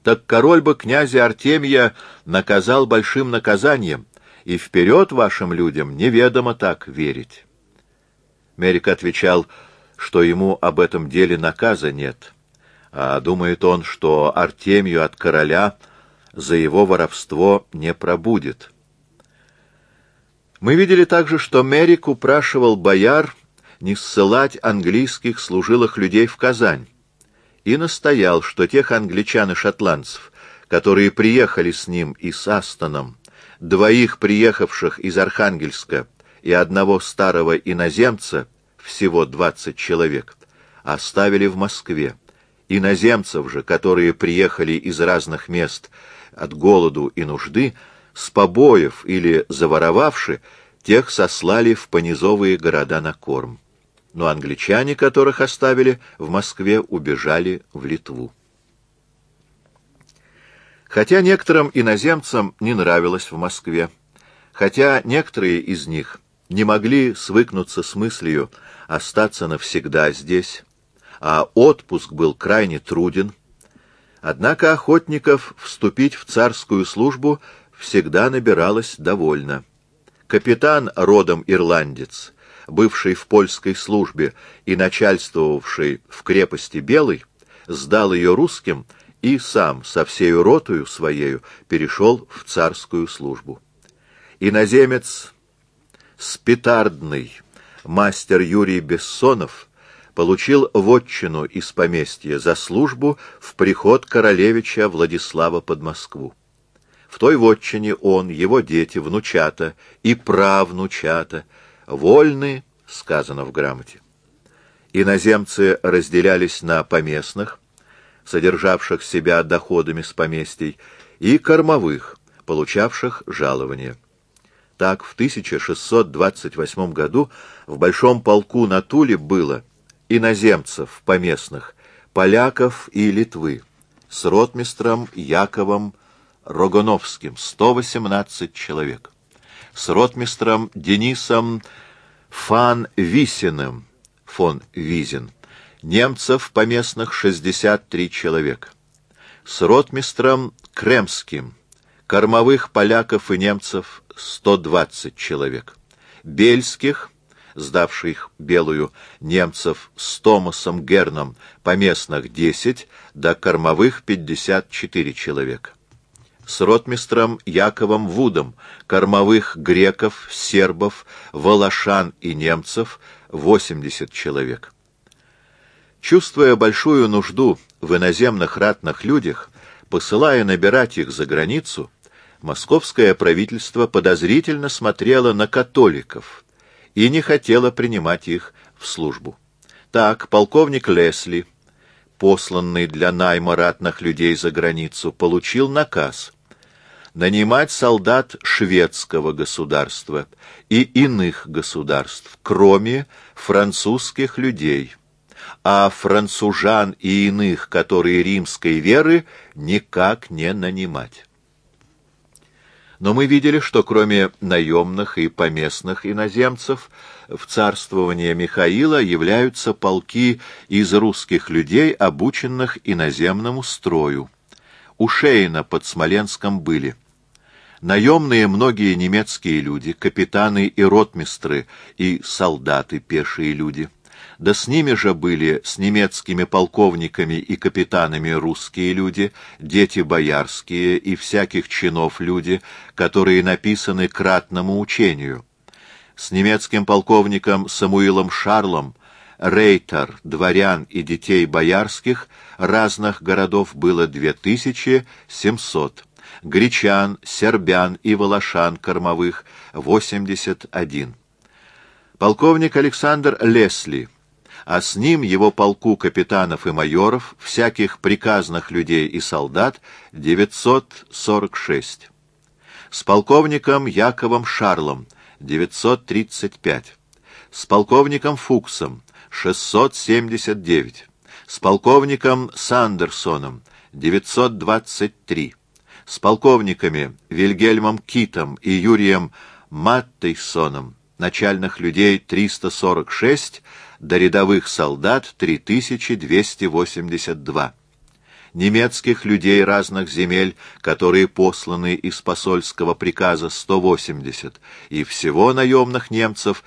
так король бы князя Артемия наказал большим наказанием, и вперед вашим людям неведомо так верить. Мерик отвечал, что ему об этом деле наказа нет, а думает он, что Артемию от короля за его воровство не пробудет. Мы видели также, что Мерик упрашивал бояр не ссылать английских служилых людей в Казань, и настоял, что тех англичан и шотландцев, которые приехали с ним и с Астоном, 2 приехавших из Архангельска и 1 старого иноземца, всего 20 человек, оставили в Москве. Иноземцев же, которые приехали из разных мест от голоду и нужды, с побоев или заворовавши, тех сослали в понизовые города на корм. Но англичане, которых оставили в Москве, убежали в Литву. Хотя некоторым иноземцам не нравилось в Москве, хотя некоторые из них не могли свыкнуться с мыслью остаться навсегда здесь, а отпуск был крайне труден, однако охотников вступить в царскую службу всегда набиралось довольно. Капитан, родом ирландец, бывший в польской службе и начальствовавший в крепости Белой, сдал ее русским и сам со всею ротою своею перешел в царскую службу. Иноземец Спитардный, мастер Юрий Бессонов, получил вотчину из поместья за службу в приход королевича Владислава под Москву. В той вотчине он, его дети, внучата и правнучата вольны, сказано в грамоте. Иноземцы разделялись на поместных, содержавших себя доходами с поместий, и кормовых, получавших жалование. Так, в 1628 году в Большом полку на Туле было иноземцев поместных, поляков и Литвы, с ротмистром Яковом Рогоновским 118 человек, с ротмистром Денисом фон Визин, немцев поместных 63 человека, с ротмистром Кремским, кормовых поляков и немцев 120 человек, бельских, сдавших Белую, немцев с Томасом Герном, поместных 10, да кормовых 54 человека, с ротмистром Яковом Вудом, кормовых греков, сербов, волошан и немцев 80 человек. Чувствуя большую нужду в иноземных ратных людях, посылая набирать их за границу, московское правительство подозрительно смотрело на католиков и не хотело принимать их в службу. Так полковник Лесли, посланный для найма ратных людей за границу, получил наказ нанимать солдат шведского государства и иных государств, кроме французских людей, а францужан и иных, которые римской веры, никак не нанимать. Но мы видели, что кроме наемных и поместных иноземцев в царствование Михаила являются полки из русских людей, обученных иноземному строю. У Шейна под Смоленском были наемные многие немецкие люди, капитаны и ротмистры, и солдаты, пешие люди. Да с ними же были, с немецкими полковниками и капитанами, русские люди, дети боярские и всяких чинов люди, которые написаны к ратному учению. С немецким полковником Самуилом Шарлом, рейтер, дворян и детей боярских разных городов было 2700, гречан, сербян и волошан кормовых 81. Полковник Александр Лесли, а с ним его полку капитанов и майоров, всяких приказных людей и солдат 946. С полковником Яковом Шарлом 935. С полковником Фуксом 679. С полковником Сандерсоном 923. С полковниками Вильгельмом Китом и Юрием Маттейсоном начальных людей 346, до рядовых солдат 3282. немецких людей разных земель, которые посланы из посольского приказа, 180, и всего наемных немцев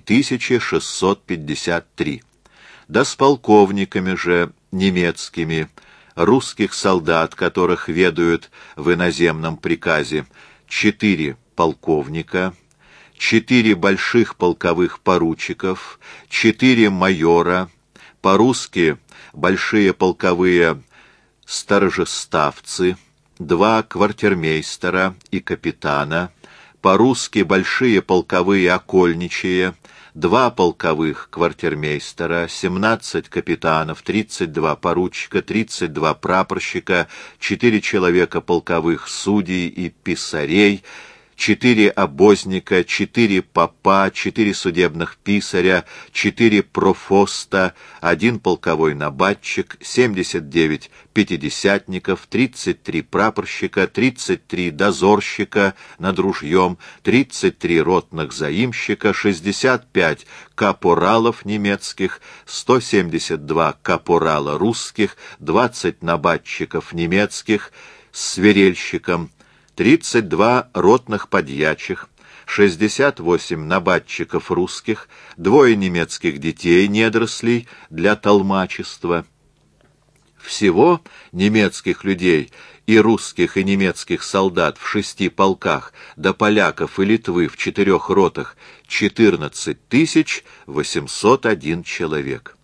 3653. Да с полковниками же немецкими, русских солдат, которых ведают в иноземном приказе, 4 полковника, 4 больших полковых поручиков, 4 майора, по-русски большие полковые сторожеставцы, 2 квартирмейстера и капитана, по-русски большие полковые окольничие, 2 полковых квартирмейстера, 17 капитанов, 32 поручика, 32 прапорщика, 4 человека полковых судей и писарей, 4 обозника, 4 попа, 4 судебных писаря, 4 профоста, 1 полковой набатчик, 79 пятидесятников, 33 прапорщика, 33 дозорщика над ружьем, 33 ротных заимщика, 65 капоралов немецких, 172 капорала русских, 20 набатчиков немецких с свирельщиком, 32 ротных подьячих, 68 набатчиков русских, 2 немецких детей-недорослей для толмачества. Всего немецких людей и русских и немецких солдат в 6 полках, да поляков и Литвы в 4 ротах 14 801 человек.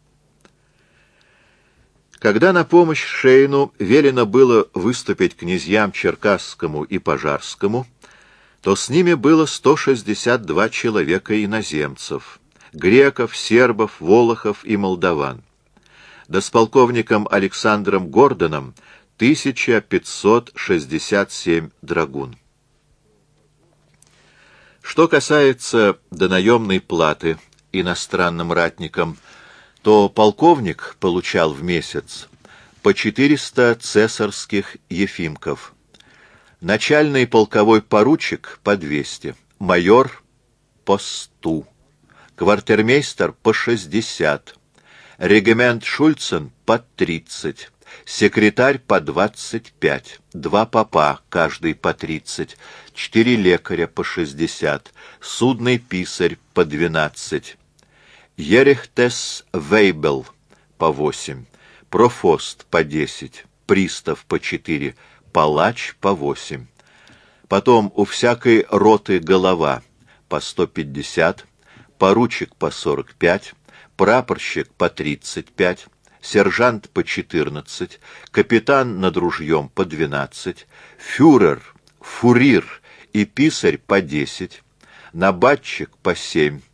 Когда на помощь Шейну велено было выступить князьям Черкасскому и Пожарскому, то с ними было 162 человека иноземцев, греков, сербов, волохов и молдаван. Да с полковником Александром Гордоном 1567 драгун. Что касается донаемной платы иностранным ратникам, то полковник получал в месяц по 400 цесарских ефимков, начальный полковой поручик по 200, майор по 100, квартирмейстер по 60, регимент Шульцен по 30, секретарь по 25, 2 попа, каждый по 30, 4 лекаря по 60, судный писарь по 12, Ерехтес Вейбел по 8, профост по 10, пристав по 4, палач по 8. Потом у всякой роты голова по 150, поручик по 45, прапорщик по 35, сержант по 14, капитан над ружьем по 12, фюрер, фурир и писарь по 10, набатчик по 7,